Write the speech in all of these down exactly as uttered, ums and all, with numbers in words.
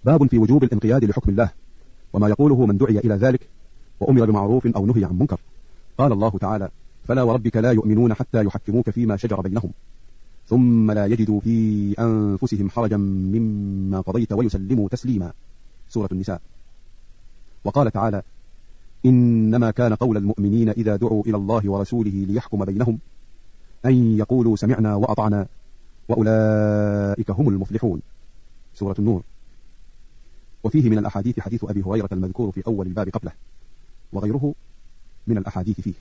باب في وجوب الانقياد لحكم الله وما يقوله من دعي إلى ذلك وأمر بمعروف أو نهي عن منكر. قال الله تعالى: فلا وربك لا يؤمنون حتى يحكموك فيما شجر بينهم ثم لا يجدوا في أنفسهم حرجا مما قضيت ويسلموا تسليما. سورة النساء. وقال تعالى: إنما كان قول المؤمنين إذا دعوا إلى الله ورسوله ليحكم بينهم أن يقولوا سمعنا وأطعنا وأولئك هم المفلحون. سورة النور. وفيه من الأحاديث حديث أبي هريرة المذكور في أول الباب قبله وغيره من الأحاديث فيه.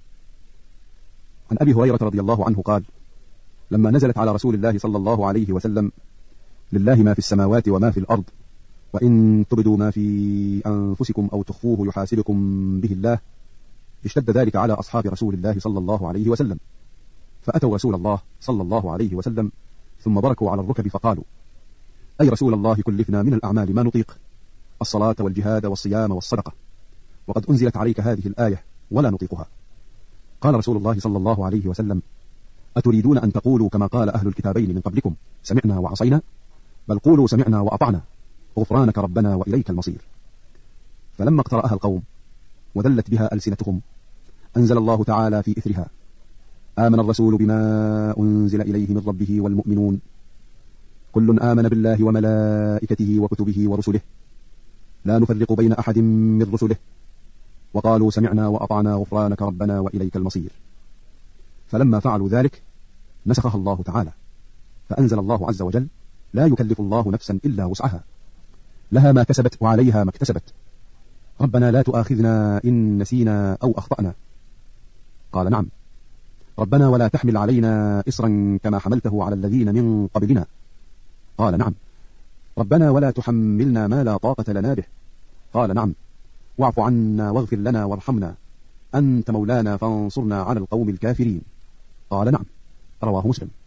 عن أبي هريرة رضي الله عنه قال: لما نزلت على رسول الله صلى الله عليه وسلم: لله ما في السماوات وما في الأرض وإن تبدوا ما في أنفسكم أو تخفوه يحاسبكم به الله، اشتد ذلك على أصحاب رسول الله صلى الله عليه وسلم، فأتوا رسول الله صلى الله عليه وسلم ثم بركوا على الركب فقالوا: أي رسول الله كلفنا من الأعمال ما نطيق، الصلاة والجهاد والصيام والصدقة، وقد أنزلت عليك هذه الآية ولا نطيقها. قال رسول الله صلى الله عليه وسلم: أتريدون أن تقولوا كما قال أهل الكتابين من قبلكم سمعنا وعصينا؟ بل قولوا سمعنا وأطعنا غفرانك ربنا وإليك المصير. فلما اقترأها القوم وذلت بها ألسنتهم أنزل الله تعالى في إثرها: آمن الرسول بما أنزل إليه من ربه والمؤمنون كل آمن بالله وملائكته وكتبه ورسله لا نفرق بين أحد من رسله وقالوا سمعنا وأطعنا غفرانك ربنا وإليك المصير. فلما فعلوا ذلك نسخها الله تعالى فأنزل الله عز وجل: لا يكلف الله نفسا إلا وسعها لها ما كسبت وعليها ما اكتسبت ربنا لا تؤاخذنا إن نسينا أو أخطأنا. قال: نعم. ربنا ولا تحمل علينا إصرا كما حملته على الذين من قبلنا. قال: نعم. ربنا ولا تحملنا ما لا طاقة لنا به. قال: نعم. واعف عنا واغفر لنا وارحمنا أنت مولانا فانصرنا على القوم الكافرين. قال: نعم. رواه مسلم.